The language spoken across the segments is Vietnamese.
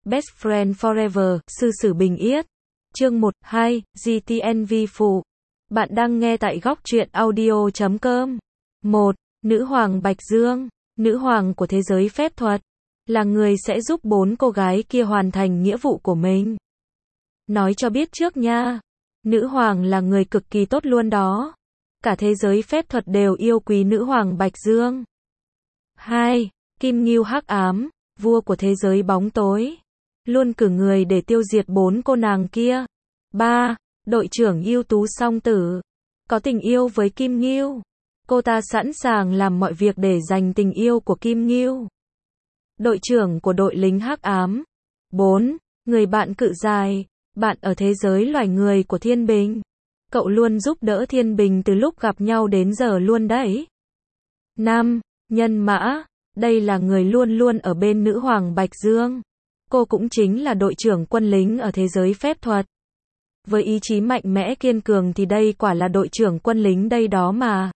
Best Friend Forever, Sư Sử Bình Yết. Chương 1, 2, GTNV Phụ. Bạn đang nghe tại góc truyện audio.com. 1. Nữ hoàng Bạch Dương, nữ hoàng của thế giới phép thuật, là người sẽ giúp 4 cô gái kia hoàn thành nghĩa vụ của mình. Nói cho biết trước nha, nữ hoàng là người cực kỳ tốt luôn đó. Cả thế giới phép thuật đều yêu quý nữ hoàng Bạch Dương. 2. Kim Ngưu Hắc Ám, vua của thế giới bóng tối, luôn cử người để tiêu diệt 4 cô nàng kia. 3. Đội trưởng ưu tú Song Tử, có tình yêu với Kim Ngưu. Cô ta sẵn sàng làm mọi việc để giành tình yêu của Kim Ngưu. Đội trưởng của đội lính hắc ám. 4. Người bạn cự dài, bạn ở thế giới loài người của Thiên Bình. Cậu luôn giúp đỡ Thiên Bình từ lúc gặp nhau đến giờ luôn đấy. 5. Nhân Mã, đây là người luôn luôn ở bên nữ hoàng Bạch Dương. Cô cũng chính là đội trưởng quân lính ở thế giới phép thuật. Với ý chí mạnh mẽ kiên cường thì đây quả là đội trưởng quân lính đây đó mà.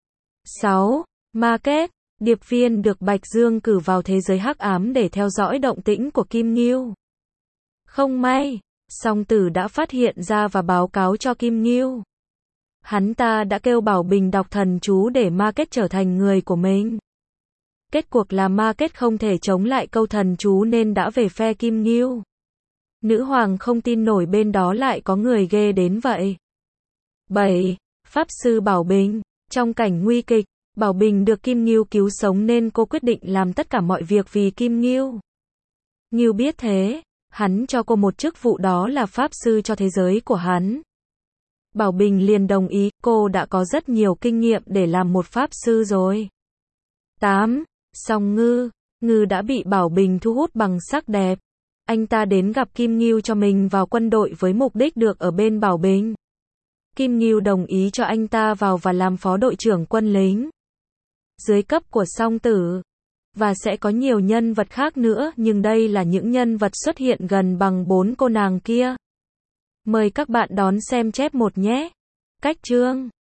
6. Ma Kết, điệp viên được Bạch Dương cử vào thế giới hắc ám để theo dõi động tĩnh của Kim Ngưu. Không may, Song Tử đã phát hiện ra và báo cáo cho Kim Ngưu. Hắn ta đã kêu Bảo Bình đọc thần chú để Ma Kết trở thành người của mình. Kết cuộc là Ma Kết không thể chống lại câu thần chú nên đã về phe Kim Ngưu. Nữ hoàng không tin nổi bên đó lại có người ghê đến vậy. 7. Pháp sư Bảo Bình, trong cảnh nguy kịch, Bảo Bình được Kim Ngưu cứu sống nên cô quyết định làm tất cả mọi việc vì Kim Ngưu. Ngưu biết thế, hắn cho cô một chức vụ đó là pháp sư cho thế giới của hắn. Bảo Bình liền đồng ý, cô đã có rất nhiều kinh nghiệm để làm một pháp sư rồi. 8. Song Ngư, Ngư đã bị Bảo Bình thu hút bằng sắc đẹp. Anh ta đến gặp Kim Ngưu cho mình vào quân đội với mục đích được ở bên Bảo Bình. Kim Ngưu đồng ý cho anh ta vào và làm phó đội trưởng quân lính dưới cấp của Song Tử. Và sẽ có nhiều nhân vật khác nữa, nhưng đây là những nhân vật xuất hiện gần bằng 4 cô nàng kia. Mời các bạn đón xem chép 1 nhé. Cách chương